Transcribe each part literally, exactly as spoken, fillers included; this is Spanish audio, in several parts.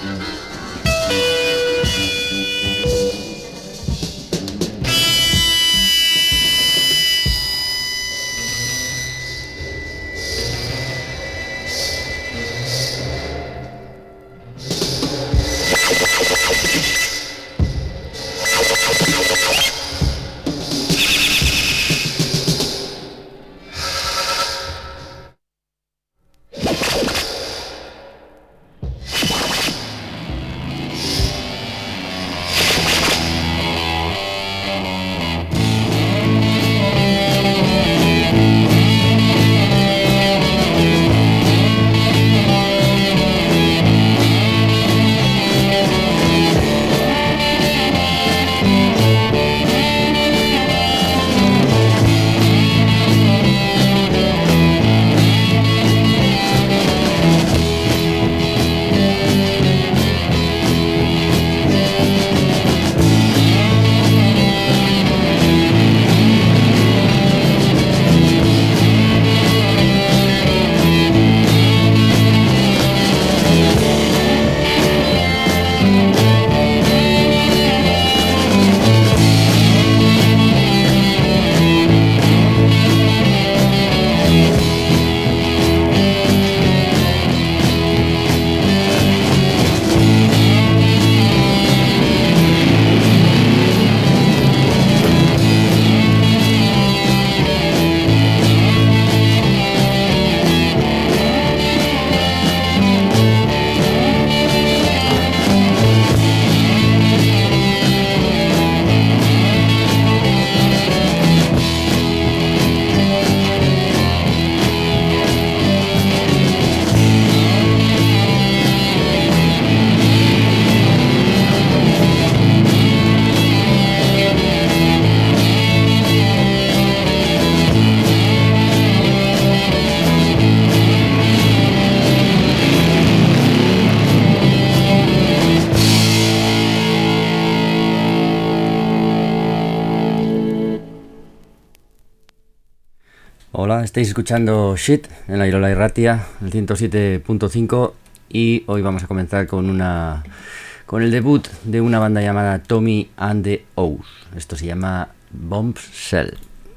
Hola, estáis escuchando Shit en la Irola Irratia, el ciento siete punto cinco, y hoy vamos a comenzar con una con el debut de una banda llamada Tommy and the O's. Esto se llama Bombshell.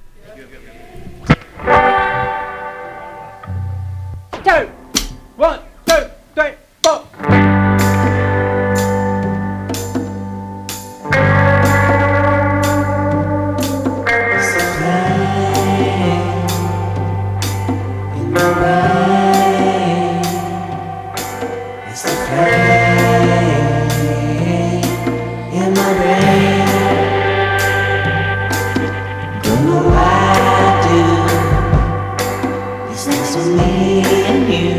Two, one, two, three, four. Me and you.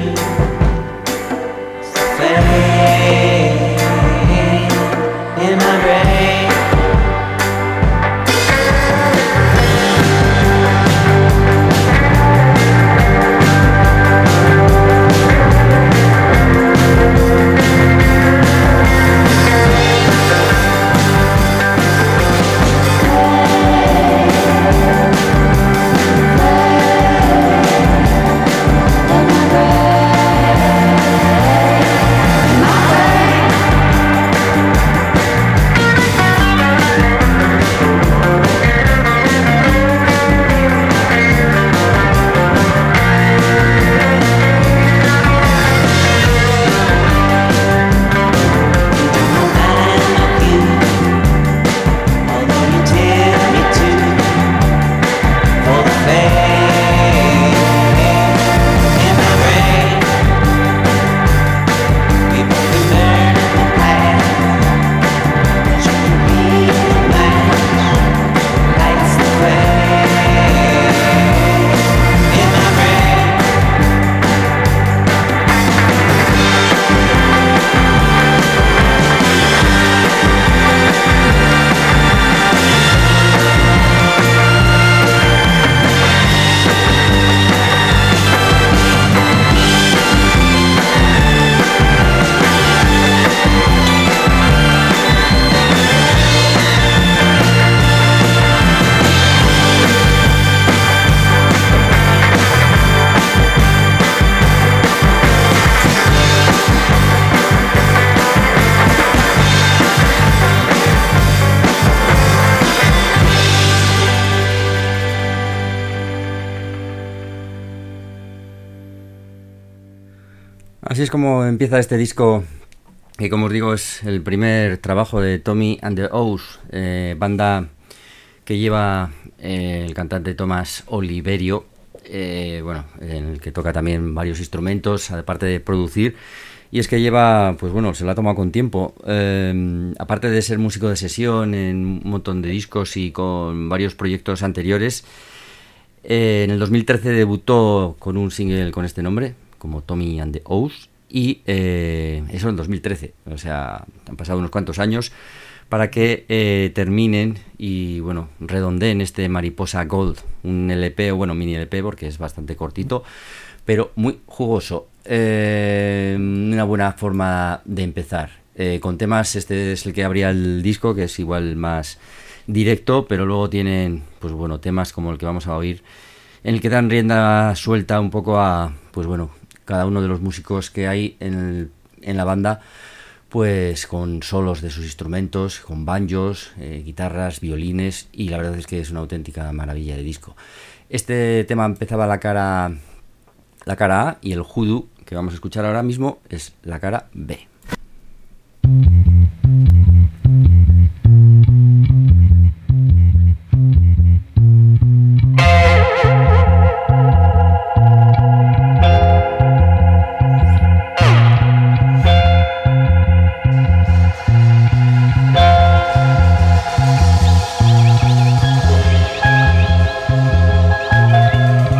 Así es como empieza este disco, que como os digo es el primer trabajo de Tommy and the O's, eh, banda que lleva eh, el cantante Tomás Oliverio, eh, bueno, en el que toca también varios instrumentos, aparte de producir. Y es que lleva, pues bueno, se lo ha tomado con tiempo. Eh, aparte de ser músico de sesión en un montón de discos y con varios proyectos anteriores, eh, en el dos mil trece debutó con un single con este nombre, como Tommy and the O's, y eh, eso en dos mil trece. O sea, han pasado unos cuantos años para que eh, terminen y, bueno, redondeen este Mariposa Gold, un L P, o bueno, mini L P, porque es bastante cortito, pero muy jugoso. Eh, una buena forma de empezar. Eh, con temas, este es el que abría el disco, que es igual más directo, pero luego tienen, pues bueno, temas como el que vamos a oír, en el que dan rienda suelta un poco a, pues bueno, cada uno de los músicos que hay en, el, en la banda, pues con solos de sus instrumentos, con banjos, eh, guitarras, violines, y la verdad es que es una auténtica maravilla de disco. Este tema empezaba la cara, la cara A, y el Hoodoo que vamos a escuchar ahora mismo es la cara B.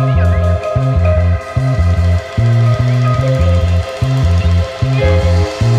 We'll be right back.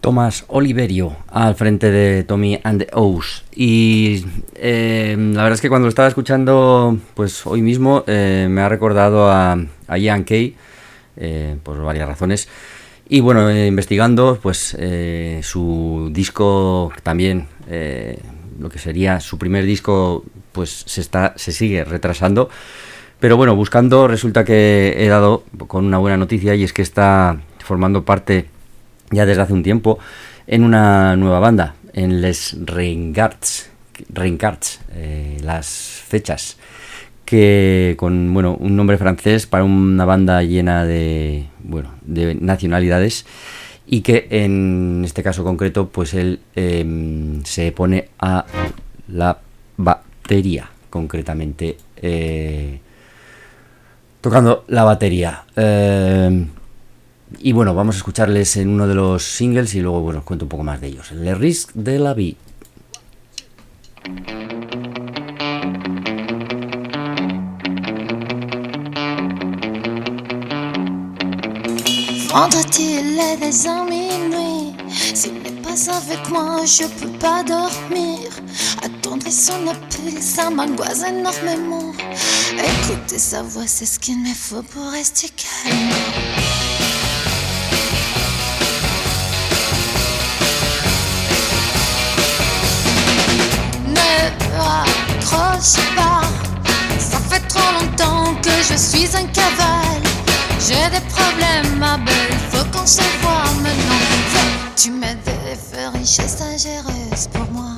Tomás Oliverio al frente de Tommy and the O's. Y eh, la verdad es que cuando lo estaba escuchando, pues hoy mismo eh, me ha recordado a, a Ian Kay, eh, por varias razones. Y bueno, eh, investigando, pues eh, su disco también, eh, lo que sería su primer disco, pues se está, se sigue retrasando. Pero bueno, buscando resulta que he dado con una buena noticia, y es que está formando parte ya desde hace un tiempo en una nueva banda, en Les Reincarts, Reincarts eh, las fechas, que con bueno un nombre francés para una banda llena de bueno de nacionalidades, y que en este caso concreto pues él eh, se pone a la batería, concretamente eh, tocando la batería. Eh, y bueno, vamos a escucharles en uno de los singles y luego bueno os cuento un poco más de ellos. Le Risque de la Vie. Vendredi, il est déjà minuit. S'il n'est pas avec moi, je peux pas dormir. Attendre son appel, ça m'angoisse énormément. Écouter sa voix, c'est ce qu'il me faut pour rester calme. Ne raccroche pas, ça fait trop longtemps que je suis un cavale. J'ai des problèmes, ma belle, faut qu'on se voit maintenant. Tu m'aides à faire une chaise dangereuse pour moi.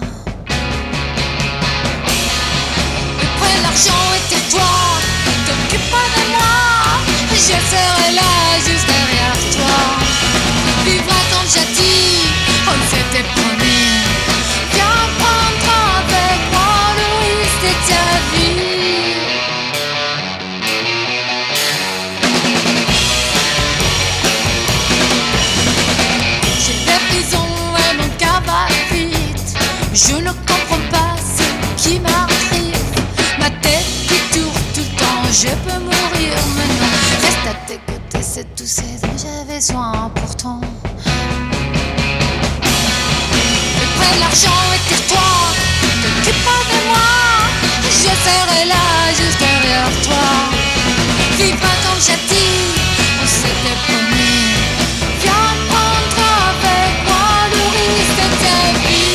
Et prends l'argent et tais-toi, t'occupe pas de moi. Je serai là, juste derrière toi. Vivra comme j'ai dit, on s'était promis. Viens prendre avec moi le risque de ta vie. Je ne comprends pas ce qui m'arrive. Ma tête qui tourne tout le temps, je peux mourir maintenant. Reste à tes côtés, c'est tout ce dont j'avais besoin pourtant. Prends l'argent et tire-toi, t'occupe pas de moi. Je serai là, juste derrière toi. Vivra comme j'ai dit, on s'était promis. Viens prendre avec moi le risque de ta vie.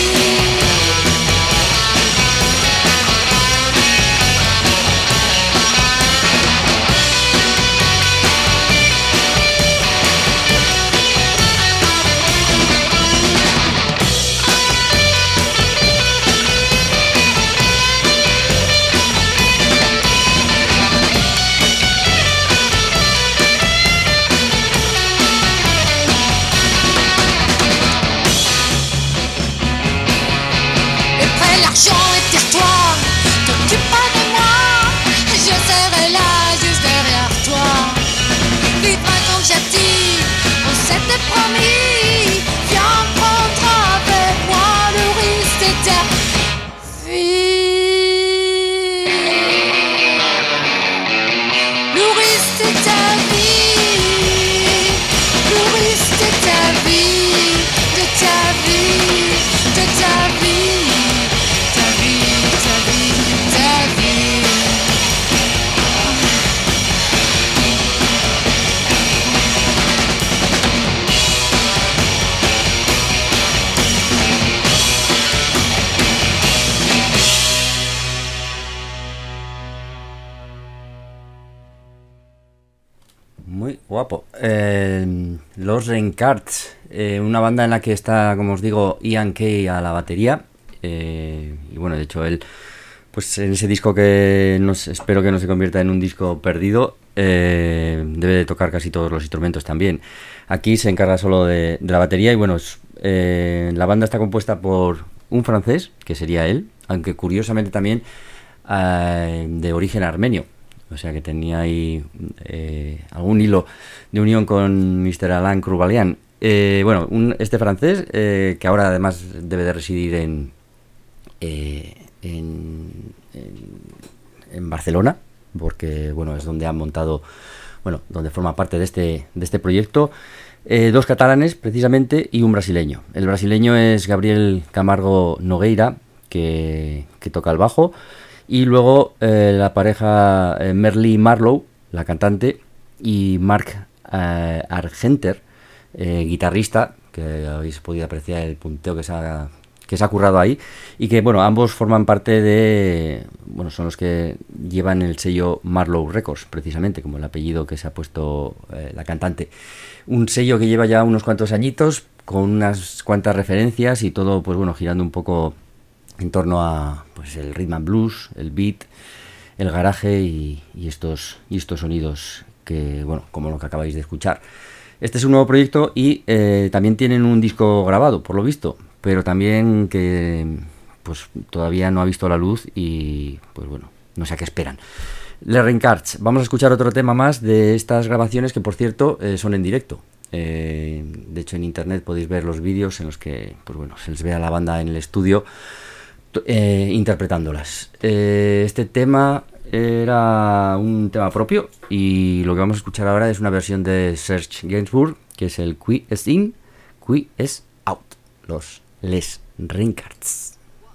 Promis, viens prendre avec moi le risque de ta vie. Le risque de ta vie. Le risque de ta vie. De ta vie. De ta vie. Ta vie, ta vie, ta vie. Muy guapo. Eh, los Reincarts, eh, una banda en la que está, como os digo, Ian Kay a la batería. Eh, y bueno, de hecho, él, pues en ese disco que nos, espero que no se convierta en un disco perdido, eh, debe de tocar casi todos los instrumentos también. Aquí se encarga solo de, de la batería y bueno, es, eh, la banda está compuesta por un francés, que sería él, aunque curiosamente también eh, de origen armenio. O sea que tenía ahí eh, algún hilo de unión con mister Alain Crubalian. Eh, bueno, un, este francés, eh, que ahora además debe de residir en, eh, en, en, en Barcelona, porque bueno, es donde han montado, bueno, donde forma parte de este, de este proyecto. Eh, dos catalanes, precisamente, y un brasileño. El brasileño es Gabriel Camargo Nogueira, que, que toca el bajo, y luego eh, la pareja eh, Merly Marlowe, la cantante, y Mark eh, Argenter, eh, guitarrista, que habéis podido apreciar el punteo que se ha, que se ha currado ahí, y que, bueno, ambos forman parte de, bueno, son los que llevan el sello Marlowe Records, precisamente, como el apellido que se ha puesto eh, la cantante. Un sello que lleva ya unos cuantos añitos, con unas cuantas referencias y todo, pues bueno, girando un poco en torno a pues el rhythm and blues, el beat, el garaje y, y estos y estos sonidos que, bueno, como lo que acabáis de escuchar. Este es un nuevo proyecto y eh, también tienen un disco grabado, por lo visto, pero también que pues todavía no ha visto la luz y pues bueno, no sé a qué esperan. Les Reincarts, vamos a escuchar otro tema más de estas grabaciones que, por cierto, eh, son en directo. Eh, de hecho, en internet podéis ver los vídeos en los que, pues bueno, se les ve a la banda en el estudio eh, interpretándolas. Eh, este tema era un tema propio y lo que vamos a escuchar ahora es una versión de Serge Gainsbourg, que es el Qui est in, Qui est out, los Les Reincarts.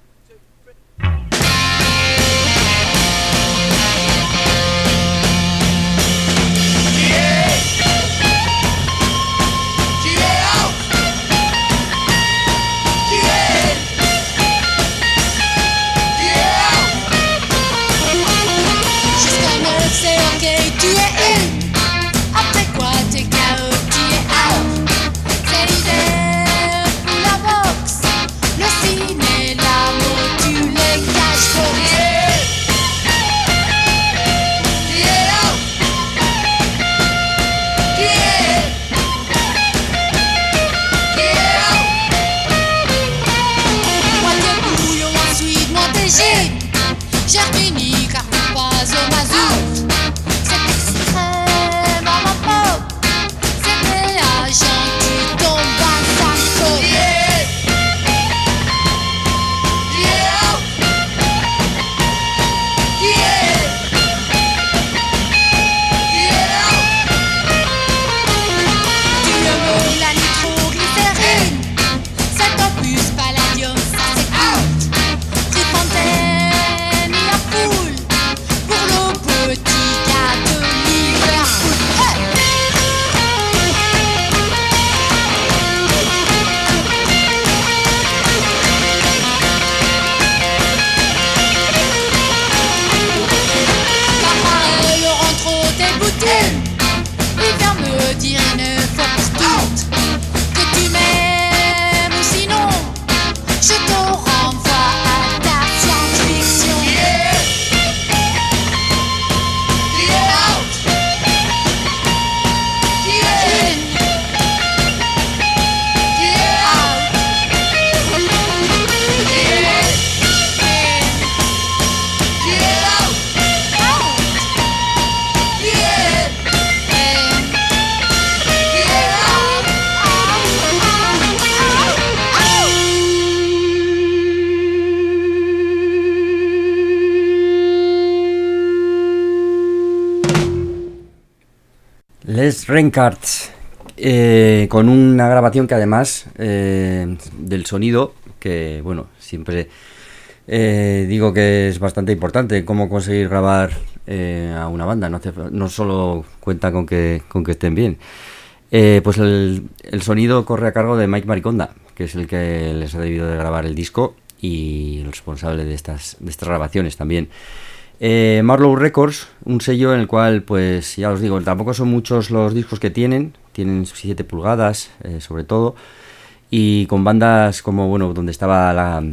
Les Reincarts, eh, con una grabación que además eh, del sonido, que bueno, siempre eh, digo que es bastante importante cómo conseguir grabar eh, a una banda, no, hace, no solo cuenta con que, con que estén bien. Eh, pues el, el sonido corre a cargo de Mike Mariconda, que es el que les ha debido de grabar el disco y el responsable de estas, de estas grabaciones también. Eh, Marlowe Records, un sello en el cual, pues ya os digo, tampoco son muchos los discos que tienen, tienen siete pulgadas eh, sobre todo, y con bandas como, bueno, donde estaba la,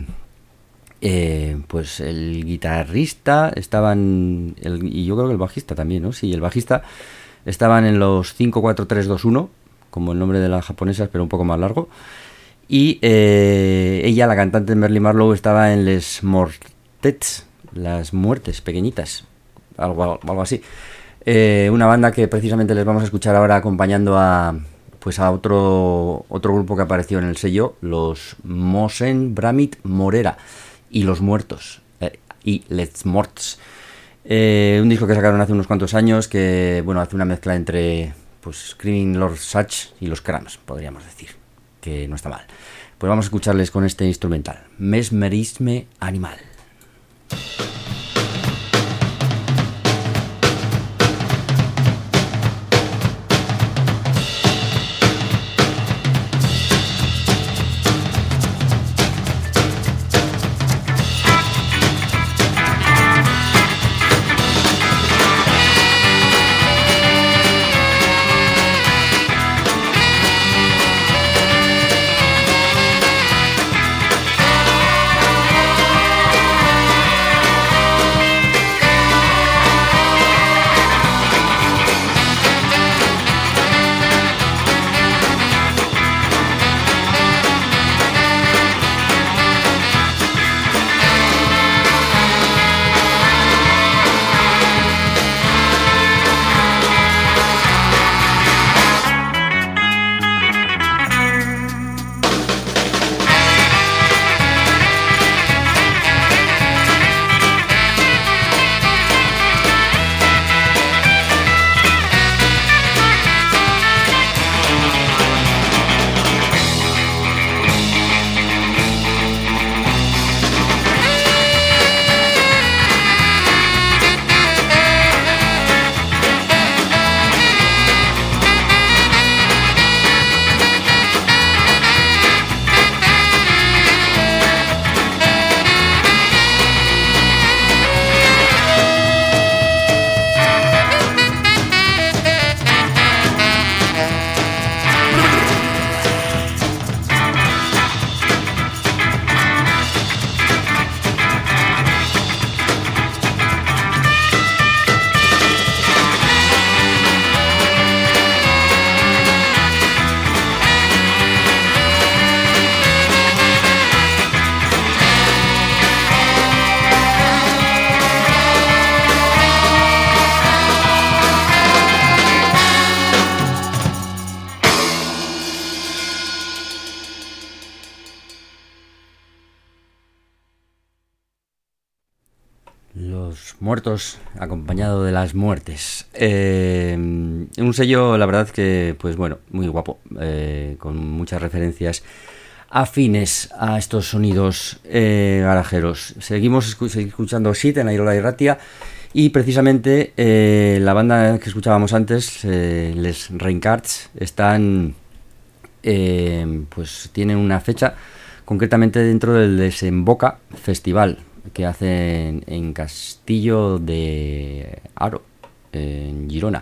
eh, pues el guitarrista, estaban, el, y yo creo que el bajista también, ¿no? Sí, el bajista, estaban en los cinco cuatro tres dos uno, como el nombre de las japonesas, pero un poco más largo, y eh, ella, la cantante Merly Marlowe, estaba en Les Mortets, las muertes pequeñitas, algo, algo así. Eh, una banda que precisamente les vamos a escuchar ahora acompañando a pues a otro otro grupo que apareció en el sello, los Mosen Bramit Morera y los Muertos eh, y Les Morts. Eh, un disco que sacaron hace unos cuantos años que bueno hace una mezcla entre pues Screaming Lord Sutch y los Cramps, podríamos decir, que no está mal. Pues vamos a escucharles con este instrumental, Mesmerisme Animal. Los muertos acompañado de las muertes. Eh, un sello, la verdad que, pues bueno, muy guapo, eh, con muchas referencias afines a estos sonidos eh, garajeros. Seguimos escu- escuchando Shit en Airola Irratia y precisamente eh, la banda que escuchábamos antes, eh, Les Reincarts, están, eh, pues tienen una fecha concretamente dentro del Desemboca Festival que hacen en Castillo de Haro, en Girona.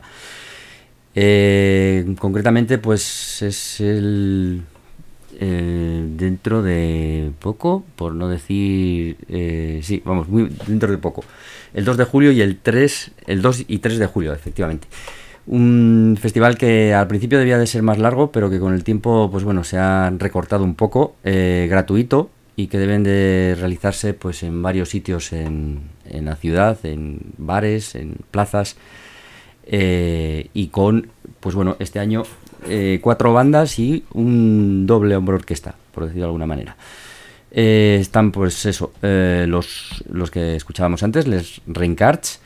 Eh, concretamente, pues es el eh, dentro de poco, por no decir, eh, sí, vamos, muy dentro de poco. El dos de julio y el tres, el dos y tres de julio, efectivamente. Un festival que al principio debía de ser más largo, pero que con el tiempo, pues bueno, se ha recortado un poco, eh, gratuito, y que deben de realizarse pues en varios sitios en, en la ciudad, en bares, en plazas, eh, y con, pues bueno, este año eh, cuatro bandas y un doble hombro orquesta, por decirlo de alguna manera. Eh, están pues eso, eh, los, los que escuchábamos antes, Les Reincarts,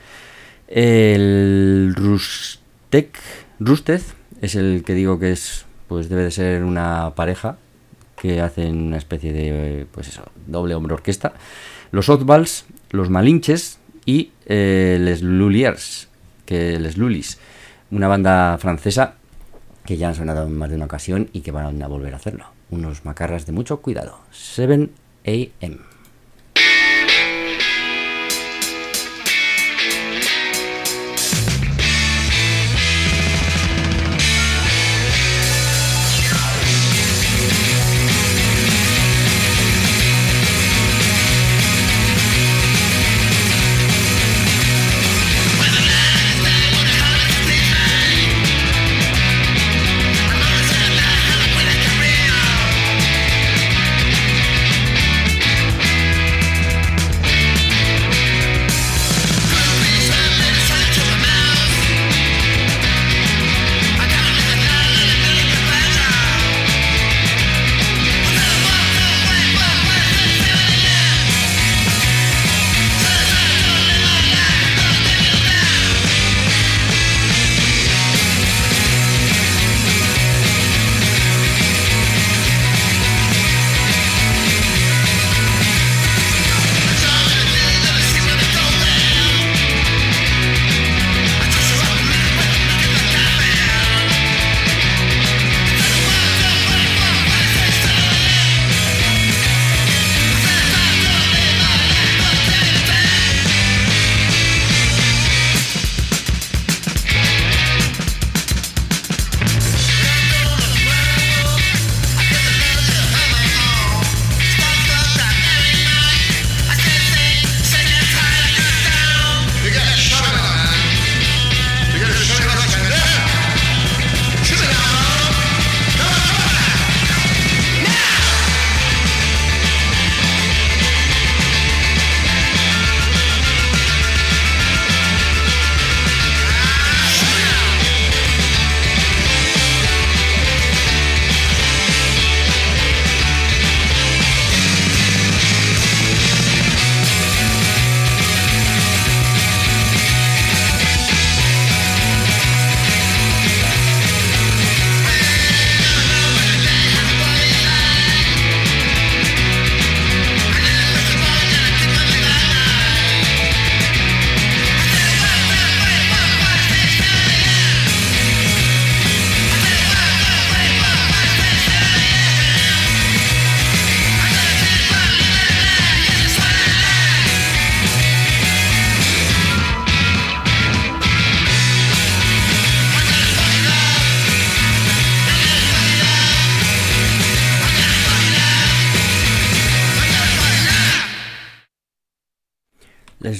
el Rustec, Rustez, es el que digo que es, pues debe de ser una pareja, que hacen una especie de, pues eso, doble hombro orquesta, los Oddballs, los Malinches y eh, Les Luliers, que Les Lulis, una banda francesa que ya han sonado en más de una ocasión y que van a volver a hacerlo. Unos macarras de mucho cuidado. seven a m We'll be right back.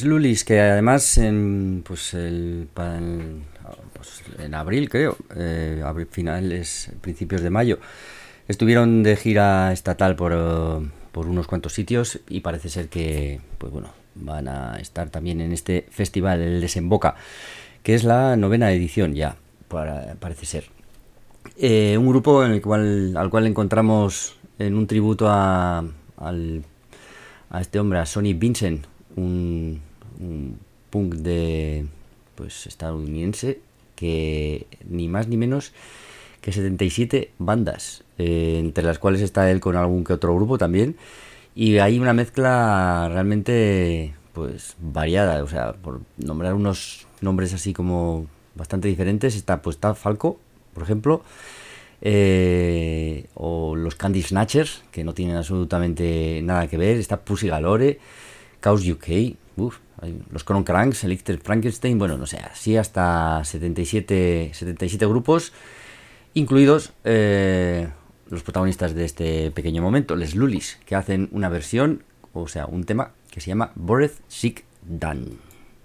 Les Lulis, que además en, pues el, en, pues en abril, creo, eh, abril, finales, principios de mayo, estuvieron de gira estatal por, uh, por unos cuantos sitios y parece ser que, pues bueno, van a estar también en este festival, el Desemboca, que es la novena edición ya, para, parece ser. Eh, un grupo en el cual, al cual encontramos en un tributo a, al, a este hombre, a Sonny Vincent, un, un punk de pues estadounidense, que ni más ni menos que setenta y siete bandas, eh, entre las cuales está él con algún que otro grupo también, y hay una mezcla realmente pues variada. O sea, por nombrar unos nombres así como bastante diferentes, está pues está Falco, por ejemplo, eh, o los Candy Snatchers, que no tienen absolutamente nada que ver, está Pussy Galore, Chaos U K, uf, los Coron Cranks, Electric Frankenstein, bueno, no sé, así hasta setenta y siete, setenta y siete grupos, incluidos eh, los protagonistas de este pequeño momento, Les Lulis, que hacen una versión, o sea, un tema que se llama Boreth Sick Dan.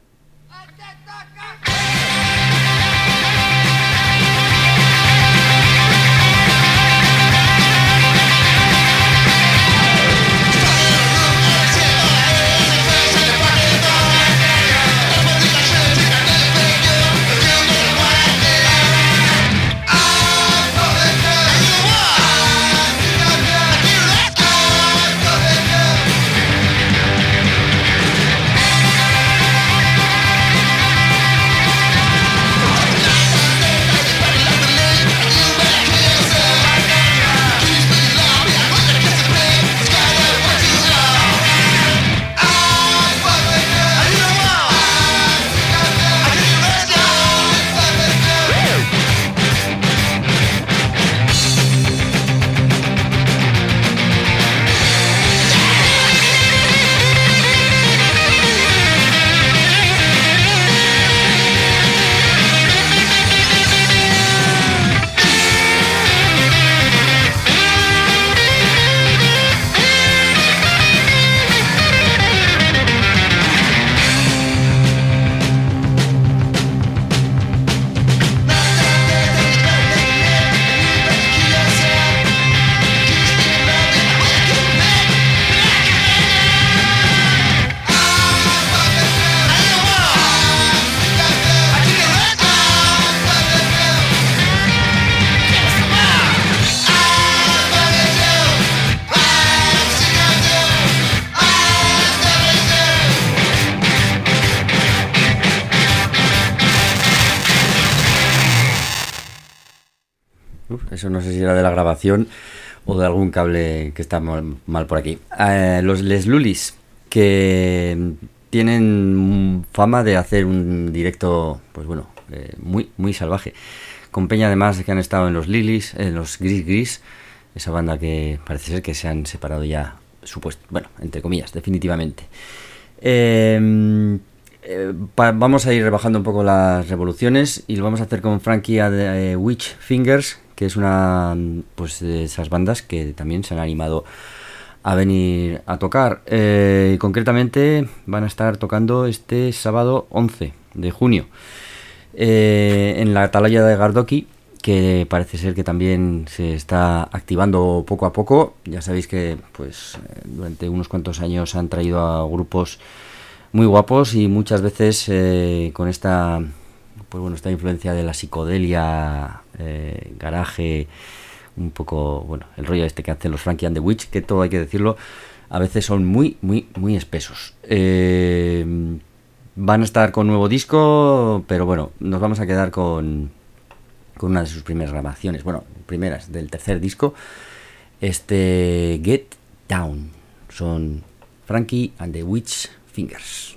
Eso no sé si era de la grabación o de algún cable que está mal, mal por aquí. Eh, los Les Lulis, que tienen fama de hacer un directo, pues bueno, eh, muy muy salvaje. Con peña además que han estado en los Lilies, en los Gris Gris, esa banda que parece ser que se han separado ya, supuesto, bueno, entre comillas, definitivamente. Eh, eh, pa, vamos a ir rebajando un poco las revoluciones y lo vamos a hacer con Frankie and the uh, Witch Fingers, que es una pues de esas bandas que también se han animado a venir a tocar. Eh, concretamente van a estar tocando este sábado once de junio eh, en la Atalaya de Gardoki, que parece ser que también se está activando poco a poco. Ya sabéis que pues durante unos cuantos años han traído a grupos muy guapos y muchas veces eh, con esta pues bueno, esta influencia de la psicodelia, eh, garaje, un poco, bueno, el rollo este que hacen los Frankie and the Witch, que todo hay que decirlo, a veces son muy, muy, muy espesos. Eh, van a estar con nuevo disco, pero bueno, nos vamos a quedar con, con una de sus primeras grabaciones, bueno, primeras del tercer disco, este Get Down. Son Frankie and the Witch Fingers.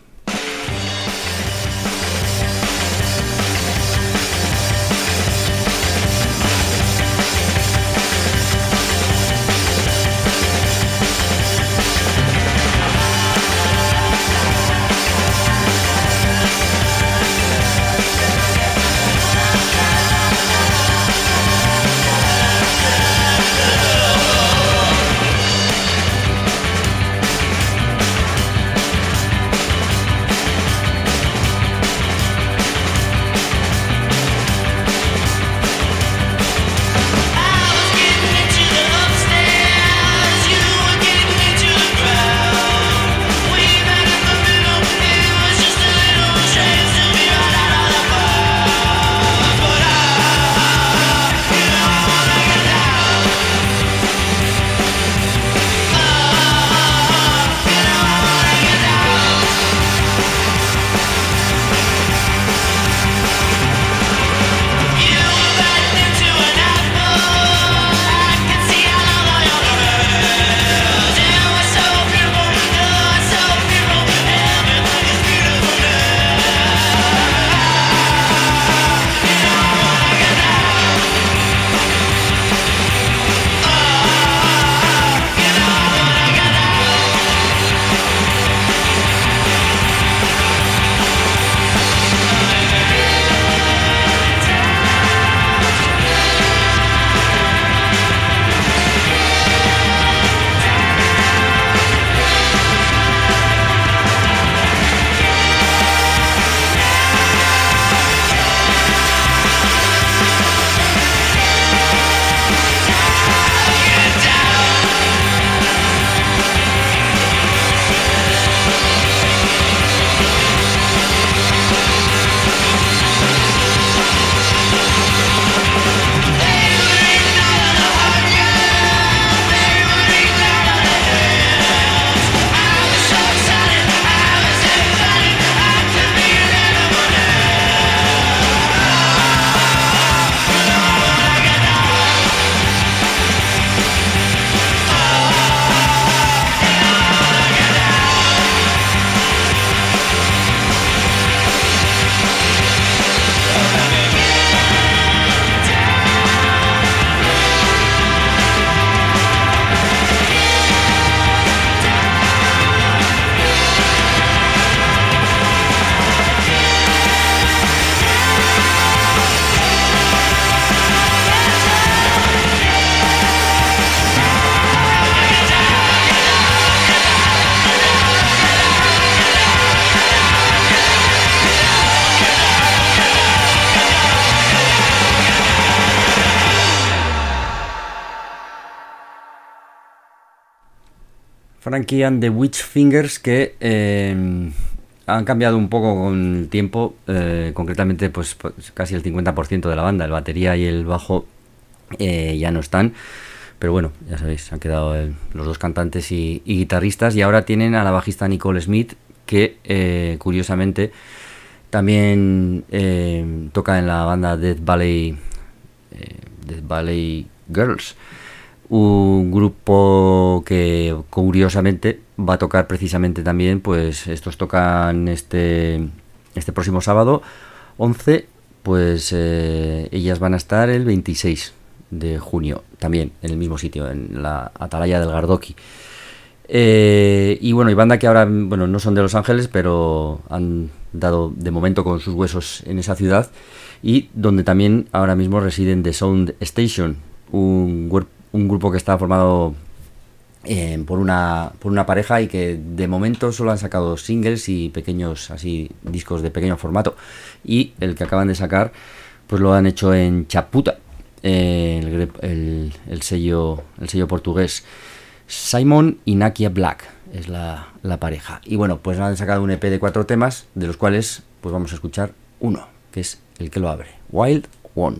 Frankie and the Witch Fingers, que eh, han cambiado un poco con el tiempo, eh, concretamente pues, pues casi el cincuenta por ciento de la banda, el batería y el bajo eh, ya no están, pero bueno, ya sabéis, han quedado el, los dos cantantes y, y guitarristas, y ahora tienen a la bajista Nicole Smith, que eh, curiosamente también eh, toca en la banda Death Valley, eh, Death Valley Girls, un grupo que curiosamente va a tocar precisamente también, pues estos tocan este este próximo sábado once, pues eh, ellas van a estar el veintiséis de junio también en el mismo sitio, en la Atalaya del Gardoki. Eh, y bueno, y banda que ahora, bueno, no son de Los Ángeles, pero han dado de momento con sus huesos en esa ciudad, y donde también ahora mismo residen The Sound Station, un grupo un grupo que está formado eh, por una por una pareja y que de momento solo han sacado singles y pequeños así discos de pequeño formato, y el que acaban de sacar pues lo han hecho en Chaputa, eh, el, el, el sello el sello portugués. Simon y Nakia Black es la, la pareja, y bueno, pues han sacado un E P de cuatro temas, de los cuales pues vamos a escuchar uno, que es el que lo abre, Wild One.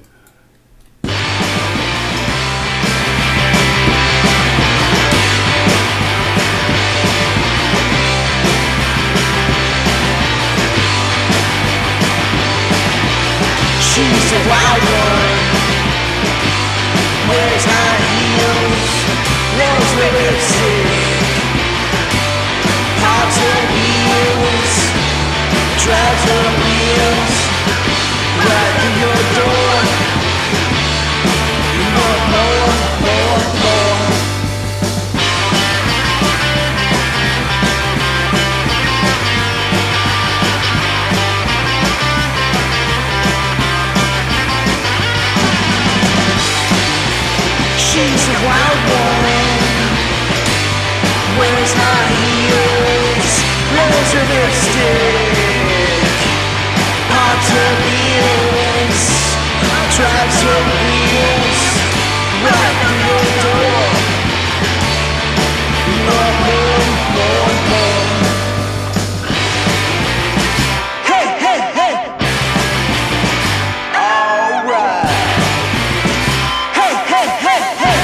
She's a wild one, wears high heels, rose lipstick, pops her heels, drives her wheels, right through your door. More, more, more, more. She's a wild woman, wears high heels, rolls her lipstick, pops her heels, drives her wheels, right through your door. More, more, more, more. Hey, hey, hey! Alright. Hey, hey, hey, hey!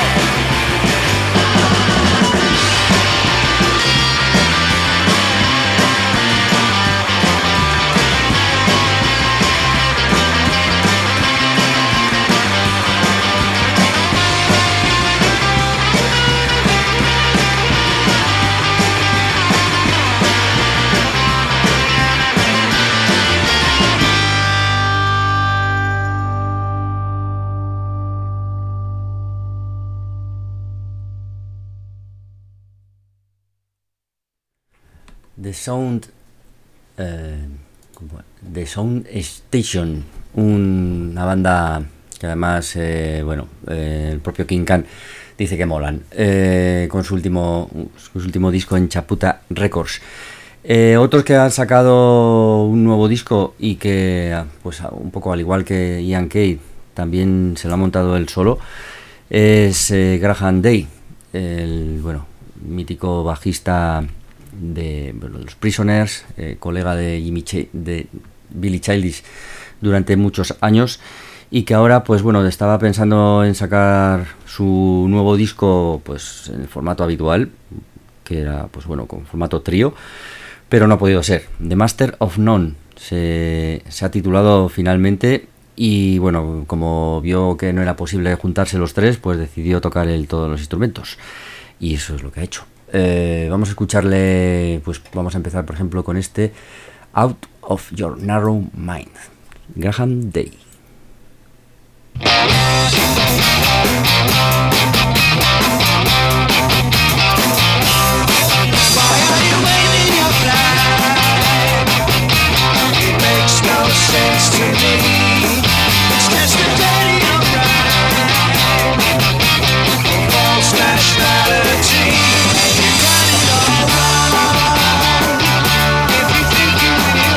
The Sound eh, The Sound Station, un, una banda que además eh, bueno, eh, el propio King Khan dice que molan, eh, con su último su último disco en Chaputa Records. Eh, otros que han sacado un nuevo disco y que pues un poco al igual que Ian Kay también se lo ha montado él solo, es eh, Graham Day, el bueno mítico bajista de, bueno, de los Prisoners, eh, colega de, Jimmy Ch- de Billy Childish durante muchos años, y que ahora pues bueno estaba pensando en sacar su nuevo disco pues en el formato habitual, que era pues bueno con formato trío, pero no ha podido ser. The Master of None se, se ha titulado finalmente, y bueno, como vio que no era posible juntarse los tres, pues decidió tocar él todos los instrumentos, y eso es lo que ha hecho. Eh, vamos a escucharle, pues vamos a empezar por ejemplo con este Out of Your Narrow Mind, Graham Day.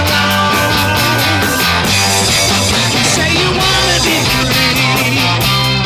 Say you wanna be free.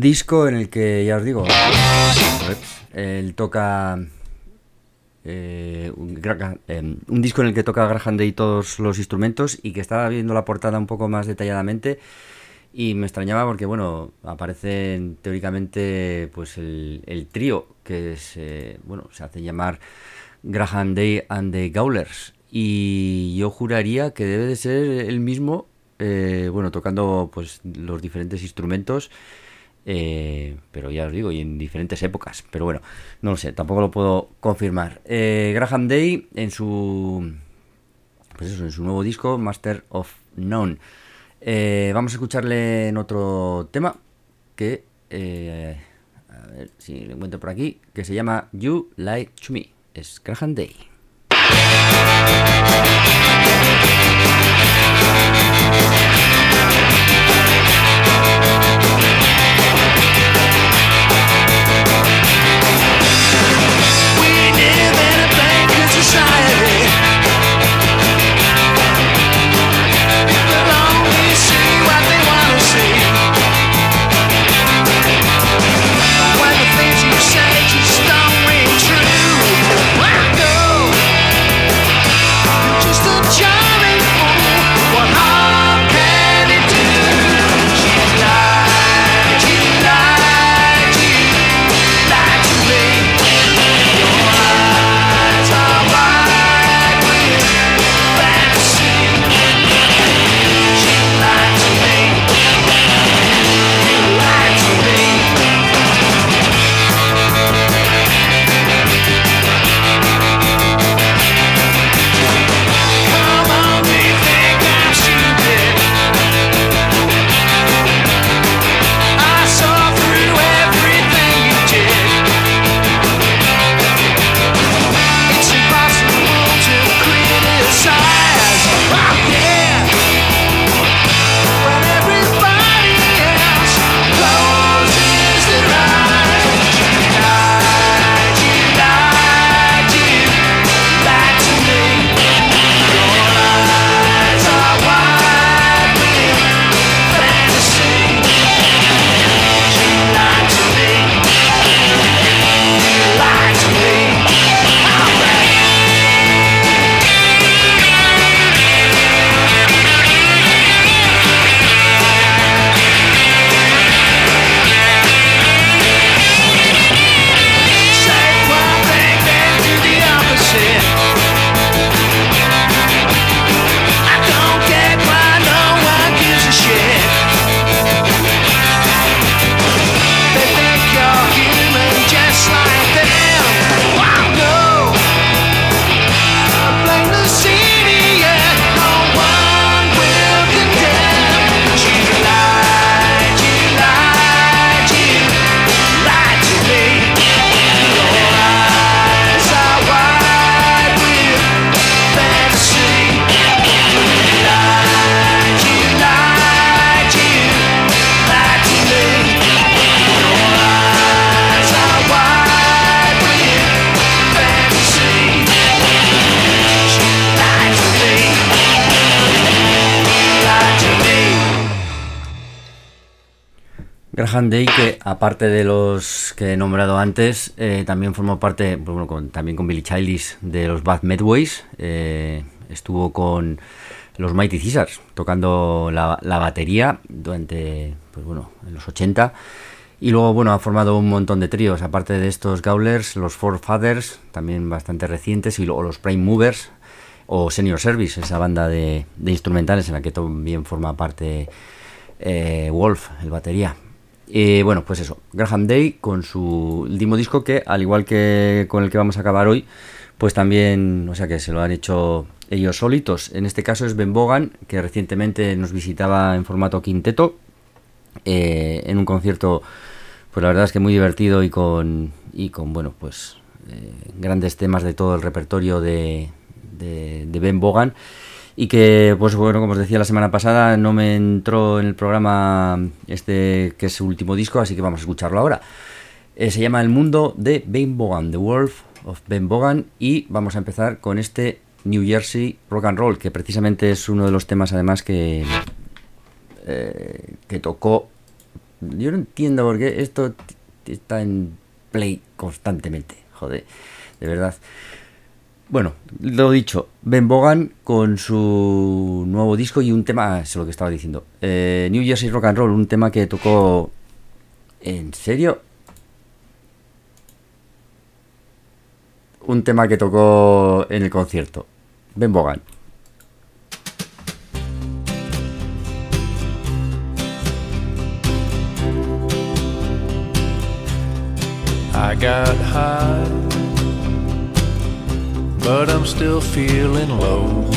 disco en el que, ya os digo, él toca eh, un, eh, un disco en el que toca Graham Day todos los instrumentos y que estaba viendo la portada un poco más detalladamente y me extrañaba porque, bueno, aparecen teóricamente pues el, el trío que se, bueno, se hace llamar Graham Day and the Gaulers y yo juraría que debe de ser el mismo, eh, bueno, tocando pues los diferentes instrumentos. Eh, pero ya os digo, y en diferentes épocas, pero bueno, no lo sé, tampoco lo puedo confirmar. eh, Graham Day en su pues eso, en su nuevo disco Master of None. eh, vamos a escucharle en otro tema que eh, a ver si lo encuentro por aquí, que se llama You Lie to Me. Es Graham Day. Society. People only see what they want to see. When the things you say just don't ring true, I know you're just a charming fool. What harm can it do? She lied, she lied, she lied to me. Your eyes are wide with fantasy. She lied to me. You lied to me. Come on, do you think I'm stupid? I saw through everything you did. It's impossible to criticize. Oh yeah, when everybody else closes their eyes. You lied, you lied, you lied to me. Your eyes are wide with fantasy. You lied to me. You lied to me. Alright. Say one thing, then do the opposite. I don't get why no one gives a shit. They think you're human just like them. Wow, no. Blame the city and no one will condemn. You lied, you lied, you lied to me. Your eyes are wide with fantasy. You lied, you lied, you lied to me. Your eyes are wide with fantasy. You lied to me. You lied to me. Graham Day, que aparte de los que he nombrado antes, eh, también formó parte, pues bueno, con, también con Billy Childish de los Bad Medways. eh, estuvo con los Mighty Caesars tocando la, la batería durante, pues bueno, en los ochenta. Y luego, bueno, ha formado un montón de tríos, aparte de estos Gaulers, los Four Fathers, también bastante recientes, y luego los Prime Movers o Senior Service, esa banda de, de instrumentales en la que también forma parte eh, Wolf, el batería. Y bueno, pues eso, Graham Day con su último disco, que al igual que con el que vamos a acabar hoy, pues también, o sea que se lo han hecho ellos solitos. En este caso es Ben Bogan, que recientemente nos visitaba en formato quinteto, eh, en un concierto, pues la verdad es que muy divertido y con, y con bueno, pues eh, grandes temas de todo el repertorio de, de, de Ben Bogan. Y que, pues bueno, como os decía la semana pasada, no me entró en el programa este que es su último disco, así que vamos a escucharlo ahora. Eh, se llama El Mundo de Ben Bogan, The World of Ben Bogan, y vamos a empezar con este New Jersey Rock and Roll, que precisamente es uno de los temas además que, eh, que tocó yo no entiendo por qué esto t- está en play constantemente, joder, de verdad. Bueno, lo dicho, Ben Bogan con su nuevo disco y un tema, es lo que estaba diciendo, eh, New Jersey Rock and Roll, un tema que tocó, ¿en serio? Un tema que tocó en el concierto, Ben Bogan. I got high, but I'm still feeling low.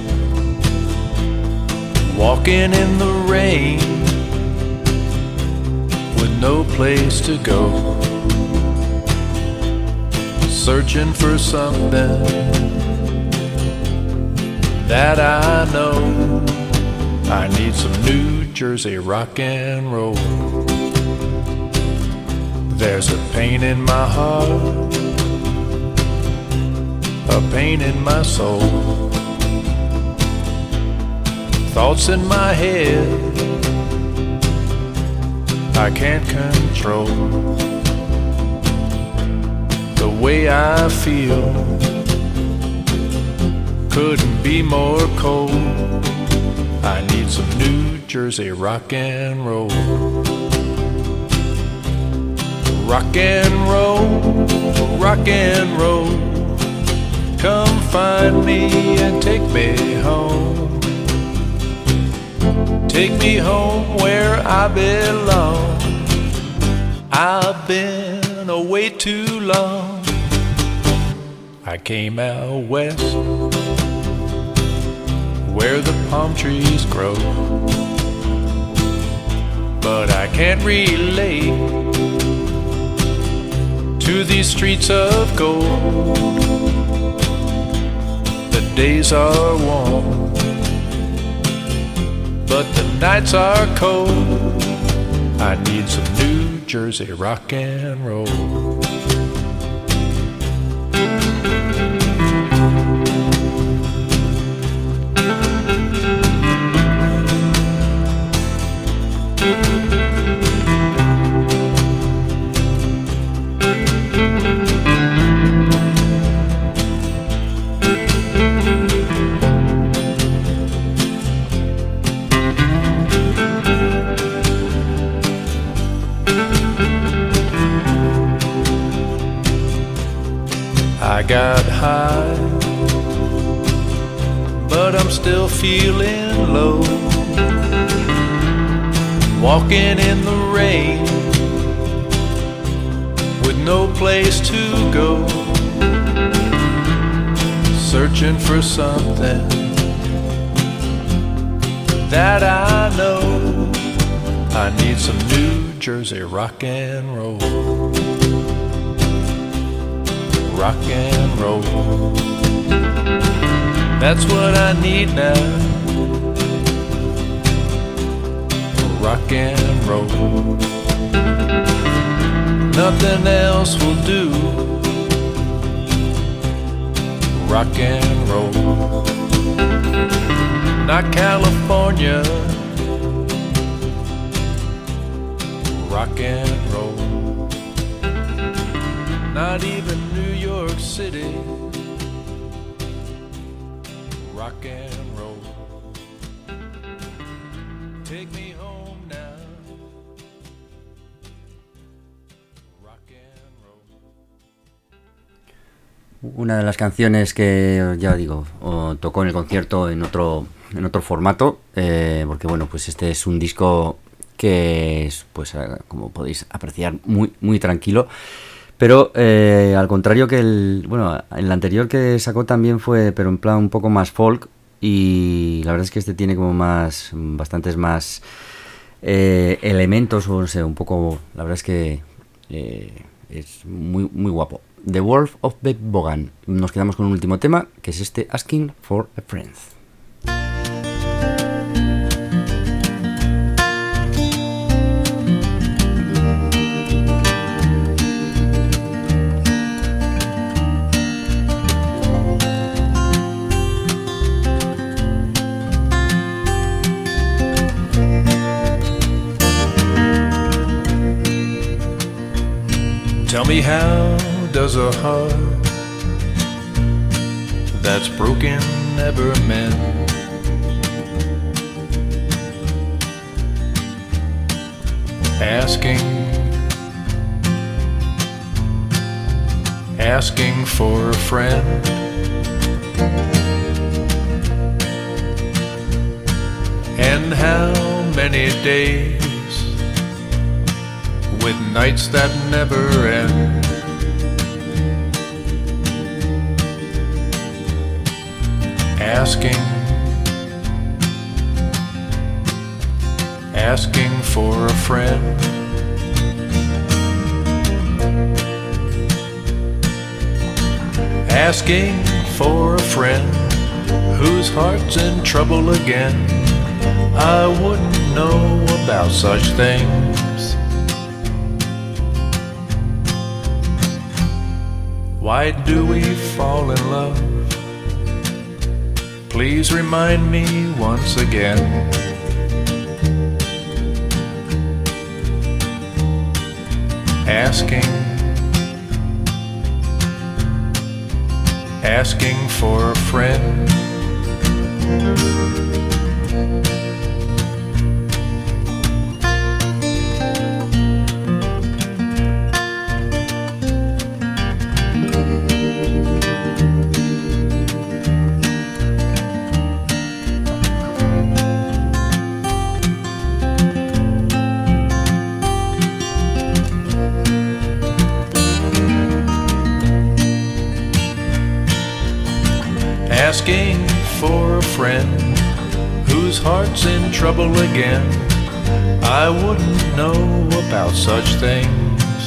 Walking in the rain with no place to go. Searching for something that I know. I need some New Jersey rock and roll. There's a pain in my heart, a pain in my soul, thoughts in my head I can't control. The way I feel couldn't be more cold. I need some New Jersey rock and roll. Rock and roll, rock and roll, come find me and take me home. Take me home where I belong. I've been away too long. I came out west where the palm trees grow, but I can't relate to these streets of gold. The days are warm, but the nights are cold. I need some New Jersey rock and roll. I got high, but I'm still feeling low. Walking in the rain with no place to go. Searching for something that I know. I need some New Jersey rock and roll. Rock and roll, that's what I need now. Rock and roll, nothing else will do. Rock and roll, not California. Rock and roll, not even New York City. Rock and roll, take me home now. Rock and roll. Una de las canciones que, ya digo, o tocó en el concierto en otro en otro formato, eh, porque bueno, pues este es un disco que es, pues como podéis apreciar, muy muy tranquilo. Pero eh, al contrario que el... Bueno, el anterior que sacó también fue, pero en plan un poco más folk. Y la verdad es que este tiene como más... Bastantes más eh, elementos, o no sé, un poco... La verdad es que eh, es muy, muy guapo. The Wolf of Ben Bogan. Nos quedamos con un último tema, que es este, Asking for a Friend. Tell me, how does a heart that's broken ever mend? Asking, asking for a friend. And how many days with nights that never end? Asking, asking for a friend. Asking for a friend whose heart's in trouble again. I wouldn't know about such things. Why do we fall in love? Please remind me once again. Asking, asking for a friend. Asking for a friend whose heart's in trouble again. I wouldn't know about such things.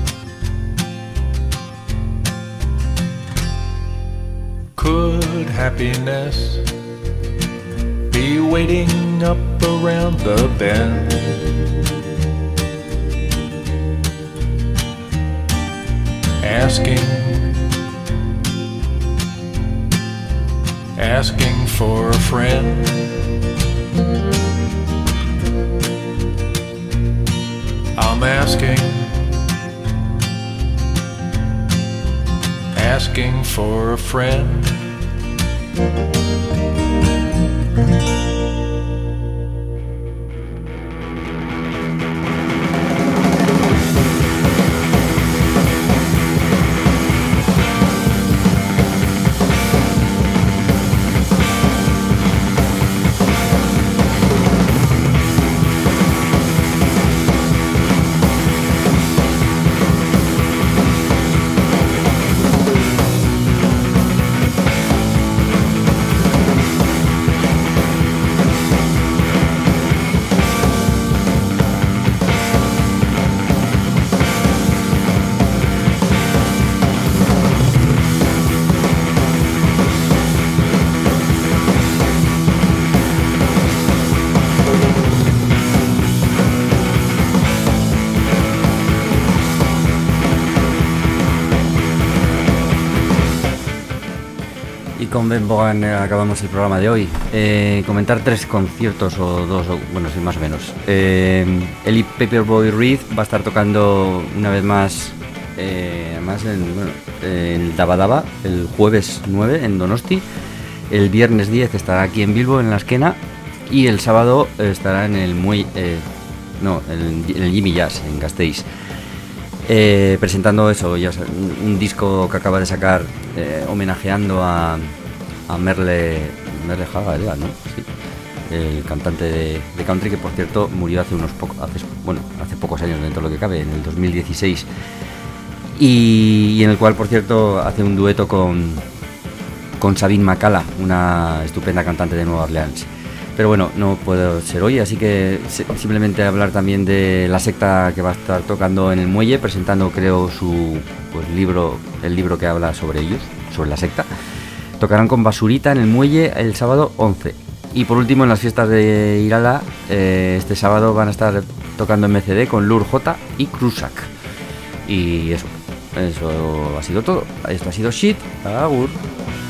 Could happiness be waiting up around the bend? Asking, asking for a friend. I'm asking, asking for a friend. Con Ben Bogan acabamos el programa de hoy. Eh, comentar tres conciertos o dos, o, bueno, sí, más o menos. Eh, Eli Paperboy Reed va a estar tocando una vez más, eh, más en, bueno, en Daba Daba el jueves nueve en Donosti. El viernes diez estará aquí en Bilbo, en la Esquena. Y el sábado estará en el Muelle, eh, no, en, en el Jimmy Jazz, en Gasteiz. Eh, presentando eso, ya un, un disco que acaba de sacar, eh, homenajeando a, a Merle, Merle Haggard, ¿no? Sí, el cantante de, de country, que por cierto murió hace unos pocos, hace, bueno, hace pocos años dentro de lo que cabe, en el dos mil dieciséis, y, y en el cual, por cierto, hace un dueto con, con Sabine McCalla, una estupenda cantante de Nueva Orleans. Pero bueno, no puedo ser hoy, así que simplemente hablar también de La Secta, que va a estar tocando en el Muelle, presentando, creo, su pues, libro, el libro que habla sobre ellos, sobre La Secta. Tocarán con Basurita en el Muelle el sábado once. Y por último, en las fiestas de Irala, eh, este sábado van a estar tocando en M C D con Lur J y Cruzac. Y eso, eso ha sido todo. Esto ha sido Shit. Agur.